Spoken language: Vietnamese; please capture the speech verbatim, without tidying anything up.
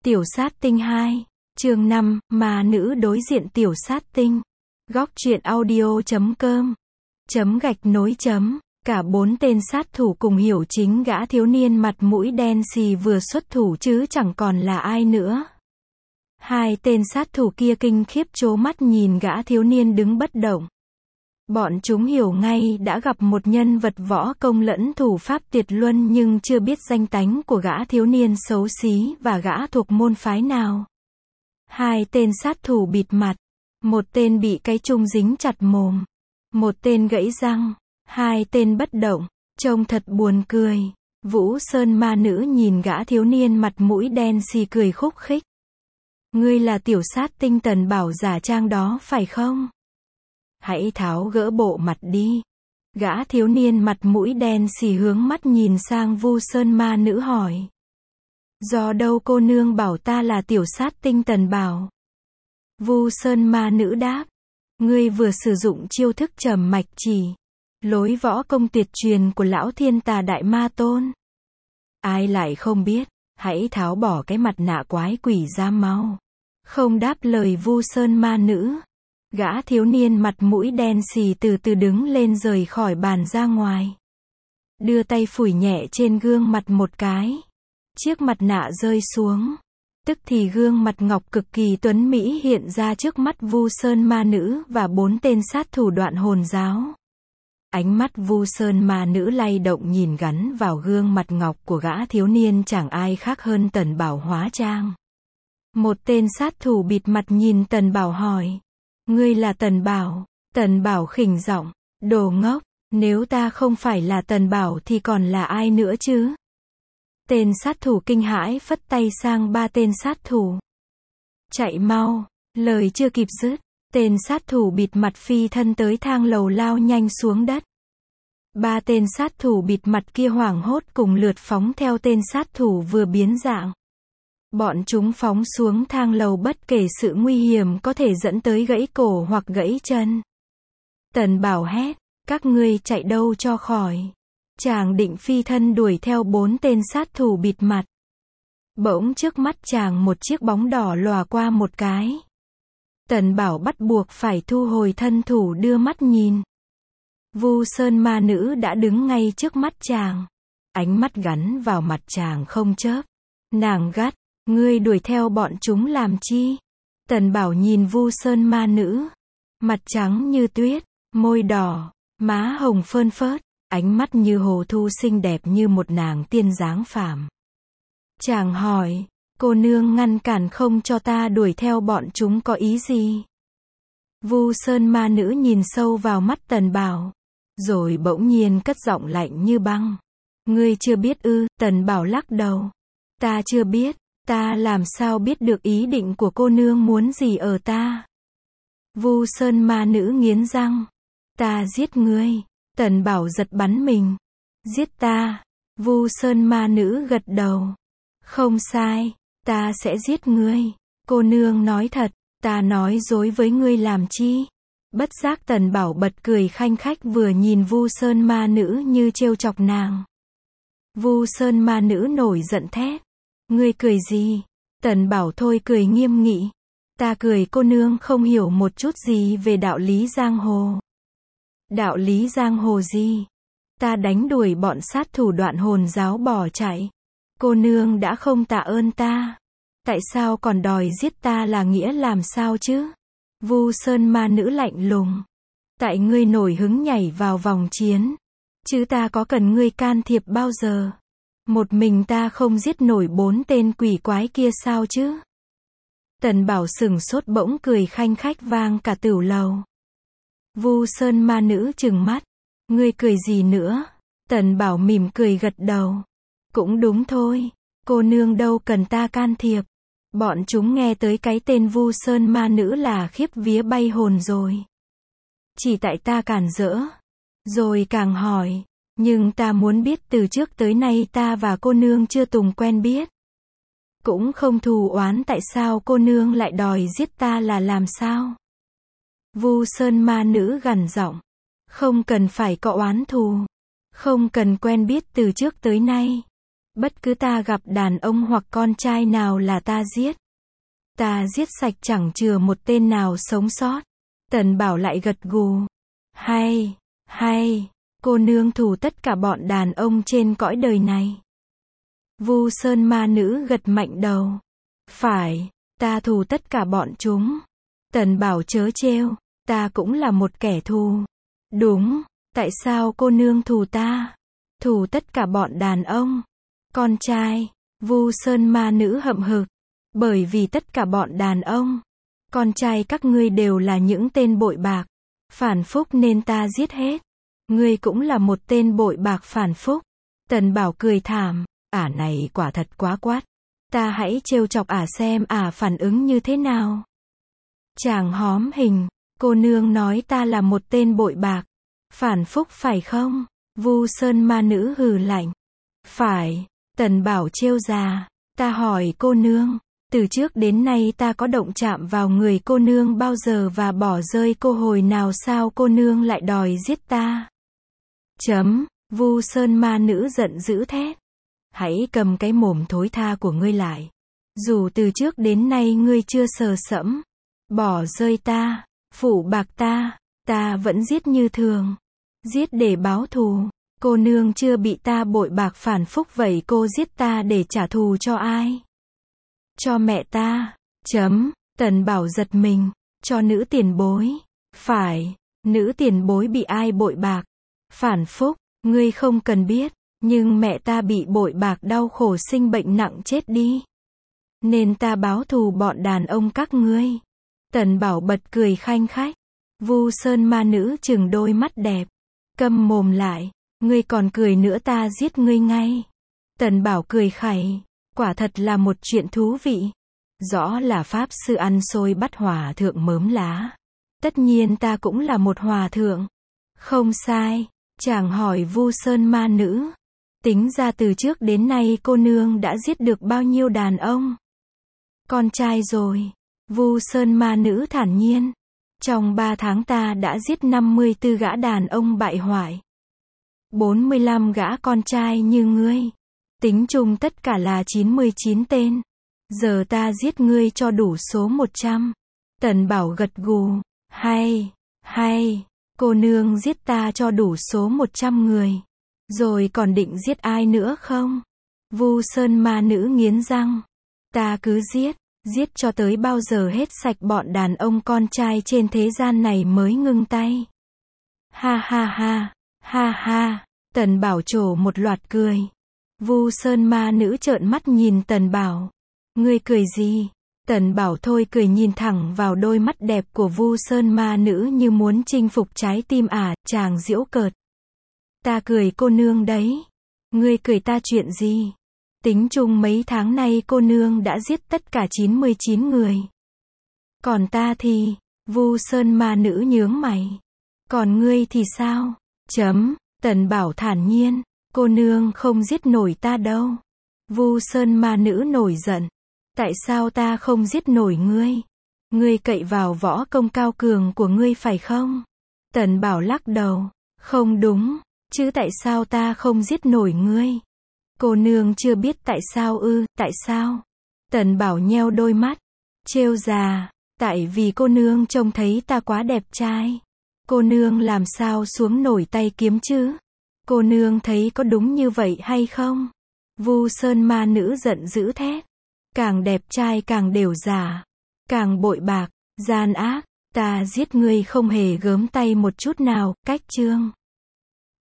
Tiểu sát tinh hai, chương năm, ma nữ đối diện tiểu sát tinh. Góc truyện audio chấm com chấm gạch nối chấm. Cả bốn tên sát thủ cùng hiểu chính gã thiếu niên mặt mũi đen xì vừa xuất thủ chứ chẳng còn là ai nữa. Hai tên sát thủ kia kinh khiếp trố mắt nhìn gã thiếu niên đứng bất động. Bọn chúng hiểu ngay đã gặp một nhân vật võ công lẫn thủ pháp tuyệt luân nhưng chưa biết danh tánh của gã thiếu niên xấu xí và gã thuộc môn phái nào. Hai tên sát thủ bịt mặt. Một tên bị cái chung dính chặt mồm. Một tên gãy răng. Hai tên bất động. Trông thật buồn cười. Vũ Sơn ma nữ nhìn gã thiếu niên mặt mũi đen xì cười khúc khích. Ngươi là tiểu sát tinh Tần Bảo giả trang đó phải không? Hãy tháo gỡ bộ mặt đi. Gã thiếu niên mặt mũi đen xì hướng mắt nhìn sang Vu Sơn ma nữ hỏi. Do đâu cô nương bảo ta là tiểu sát tinh Tần Bảo? Vu Sơn ma nữ đáp. Ngươi vừa sử dụng chiêu thức trầm mạch chỉ. Lối võ công tuyệt truyền của lão thiên tà đại ma tôn. Ai lại không biết, hãy tháo bỏ cái mặt nạ quái quỷ ra mau. Không đáp lời Vu Sơn ma nữ. Gã thiếu niên mặt mũi đen xì từ từ đứng lên rời khỏi bàn ra ngoài. Đưa tay phủi nhẹ trên gương mặt một cái. Chiếc mặt nạ rơi xuống. Tức thì gương mặt ngọc cực kỳ tuấn mỹ hiện ra trước mắt Vu Sơn ma nữ và bốn tên sát thủ Đoạn Hồn giáo. Ánh mắt Vu Sơn ma nữ lay động nhìn gắn vào gương mặt ngọc của gã thiếu niên chẳng ai khác hơn Tần Bảo hóa trang. Một tên sát thủ bịt mặt nhìn Tần Bảo hỏi. Ngươi là Tần Bảo? Tần Bảo khỉnh giọng. Đồ ngốc, nếu ta không phải là Tần Bảo thì còn là ai nữa chứ? Tên sát thủ kinh hãi phất tay sang ba tên sát thủ. Chạy mau, lời chưa kịp dứt. Tên sát thủ bịt mặt phi thân tới thang lầu lao nhanh xuống đất. Ba tên sát thủ bịt mặt kia hoảng hốt cùng lượt phóng theo tên sát thủ vừa biến dạng. Bọn chúng phóng xuống thang lầu bất kể sự nguy hiểm có thể dẫn tới gãy cổ hoặc gãy chân. Tần Bảo hét, các ngươi chạy đâu cho khỏi. Chàng định phi thân đuổi theo bốn tên sát thủ bịt mặt. Bỗng trước mắt chàng một chiếc bóng đỏ lòa qua một cái. Tần Bảo bắt buộc phải thu hồi thân thủ đưa mắt nhìn. Vu Sơn ma nữ đã đứng ngay trước mắt chàng. Ánh mắt gắn vào mặt chàng không chớp. Nàng gắt. Ngươi đuổi theo bọn chúng làm chi? Tần Bảo nhìn Vu Sơn ma nữ. Mặt trắng như tuyết, môi đỏ, má hồng phơn phớt, ánh mắt như hồ thu xinh đẹp như một nàng tiên dáng phàm. Chàng hỏi, cô nương ngăn cản không cho ta đuổi theo bọn chúng có ý gì? Vu Sơn ma nữ nhìn sâu vào mắt Tần Bảo, rồi bỗng nhiên cất giọng lạnh như băng. Ngươi chưa biết ư? Tần Bảo lắc đầu. Ta chưa biết. Ta làm sao biết được ý định của cô nương muốn gì ở ta? Vu Sơn ma nữ nghiến răng. Ta giết ngươi. Tần Bảo giật bắn mình. Giết ta. Vu Sơn ma nữ gật đầu. Không sai. Ta sẽ giết ngươi. Cô nương nói thật. Ta nói dối với ngươi làm chi? Bất giác Tần Bảo bật cười khanh khách vừa nhìn Vu Sơn ma nữ như trêu chọc nàng. Vu Sơn ma nữ nổi giận thét. Ngươi cười gì? Tần Bảo thôi cười nghiêm nghị. Ta cười cô nương không hiểu một chút gì về đạo lý giang hồ. Đạo lý giang hồ gì? Ta đánh đuổi bọn sát thủ Đoạn Hồn giáo bỏ chạy. Cô nương đã không tạ ơn ta. Tại sao còn đòi giết ta là nghĩa làm sao chứ? Vu Sơn ma nữ lạnh lùng. Tại ngươi nổi hứng nhảy vào vòng chiến. Chứ ta có cần ngươi can thiệp bao giờ? Một mình ta không giết nổi bốn tên quỷ quái kia sao chứ? Tần Bảo sừng sốt bỗng cười khanh khách vang cả tửu lầu. Vu Sơn ma nữ trừng mắt. Ngươi cười gì nữa? Tần Bảo mỉm cười gật đầu. Cũng đúng thôi. Cô nương đâu cần ta can thiệp. Bọn chúng nghe tới cái tên Vu Sơn ma nữ là khiếp vía bay hồn rồi. Chỉ tại ta cản rỡ. Rồi càng hỏi. Nhưng ta muốn biết từ trước tới nay ta và cô nương chưa từng quen biết. Cũng không thù oán tại sao cô nương lại đòi giết ta là làm sao? Vu Sơn ma nữ gằn giọng. Không cần phải có oán thù. Không cần quen biết từ trước tới nay. Bất cứ ta gặp đàn ông hoặc con trai nào là ta giết. Ta giết sạch chẳng chừa một tên nào sống sót. Tần Bảo lại gật gù. Hay, hay, cô nương thù tất cả bọn đàn ông trên cõi đời này. Vu Sơn ma nữ gật mạnh đầu. Phải, ta thù tất cả bọn chúng. Tần Bảo chớ trêu, ta cũng là một kẻ thù. Đúng, tại sao cô nương thù ta? Thù tất cả bọn đàn ông. Con trai, Vu Sơn ma nữ hậm hực. Bởi vì tất cả bọn đàn ông, con trai các ngươi đều là những tên bội bạc, phản phúc nên ta giết hết. Ngươi cũng là một tên bội bạc phản phúc. Tần Bảo cười thảm, ả này quả thật quá quát. Ta hãy trêu chọc ả xem ả phản ứng như thế nào. Chàng hóm hình, cô nương nói ta là một tên bội bạc, phản phúc phải không? Vu Sơn ma nữ hừ lạnh. Phải, Tần Bảo trêu già, ta hỏi cô nương, từ trước đến nay ta có động chạm vào người cô nương bao giờ và bỏ rơi cô hồi nào sao cô nương lại đòi giết ta? Chấm, Vu Sơn ma nữ giận dữ thét. Hãy cầm cái mồm thối tha của ngươi lại. Dù từ trước đến nay ngươi chưa sờ sẫm, bỏ rơi ta, phụ bạc ta, ta vẫn giết như thường. Giết để báo thù. Cô nương chưa bị ta bội bạc phản phúc vậy cô giết ta để trả thù cho ai? Cho mẹ ta. Chấm, Tần Bảo giật mình. Cho nữ tiền bối. Phải, nữ tiền bối bị ai bội bạc? Phản phúc, ngươi không cần biết, nhưng mẹ ta bị bội bạc đau khổ sinh bệnh nặng chết đi. Nên ta báo thù bọn đàn ông các ngươi. Tần Bảo bật cười khanh khách. Vu Sơn ma nữ trừng đôi mắt đẹp. Câm mồm lại, ngươi còn cười nữa ta giết ngươi ngay. Tần Bảo cười khẩy, quả thật là một chuyện thú vị. Rõ là pháp sư ăn xôi bắt hòa thượng mớm lá. Tất nhiên ta cũng là một hòa thượng. Không sai, chàng hỏi Vu Sơn ma nữ. Tính ra từ trước đến nay cô nương đã giết được bao nhiêu đàn ông? Con trai rồi. Vu Sơn ma nữ thản nhiên. Trong ba tháng ta đã giết năm mươi tư gã đàn ông bại hoại. bốn mươi lăm gã con trai như ngươi. Tính chung tất cả là chín mươi chín tên. Giờ ta giết ngươi cho đủ số một trăm. Tần Bảo gật gù. Hay, hay, cô nương giết ta cho đủ số một trăm người. Rồi còn định giết ai nữa không? Vu Sơn ma nữ nghiến răng. Ta cứ giết, giết cho tới bao giờ hết sạch bọn đàn ông con trai trên thế gian này mới ngưng tay. Ha ha ha, ha ha, Tần Bảo trổ một loạt cười. Vu Sơn ma nữ trợn mắt nhìn Tần Bảo. Ngươi cười gì? Tần Bảo thôi cười nhìn thẳng vào đôi mắt đẹp của Vu Sơn ma nữ như muốn chinh phục trái tim ả, chàng giễu cợt. Ta cười cô nương đấy. Ngươi cười ta chuyện gì? Tính chung mấy tháng nay cô nương đã giết tất cả chín mươi chín người. Còn ta thì, Vu Sơn ma nữ nhướng mày. Còn ngươi thì sao? Chấm, Tần Bảo thản nhiên, cô nương không giết nổi ta đâu. Vu Sơn ma nữ nổi giận. Tại sao ta không giết nổi ngươi? Ngươi cậy vào võ công cao cường của ngươi phải không? Tần Bảo lắc đầu. Không đúng, chứ tại sao ta không giết nổi ngươi? Cô nương chưa biết tại sao ư, tại sao? Tần Bảo nheo đôi mắt. Trêu già, tại vì cô nương trông thấy ta quá đẹp trai. Cô nương làm sao xuống nổi tay kiếm chứ? Cô nương thấy có đúng như vậy hay không? Vu Sơn ma nữ giận dữ thét. Càng đẹp trai càng đều giả. Càng bội bạc, gian ác, ta giết ngươi không hề gớm tay một chút nào, cách chương.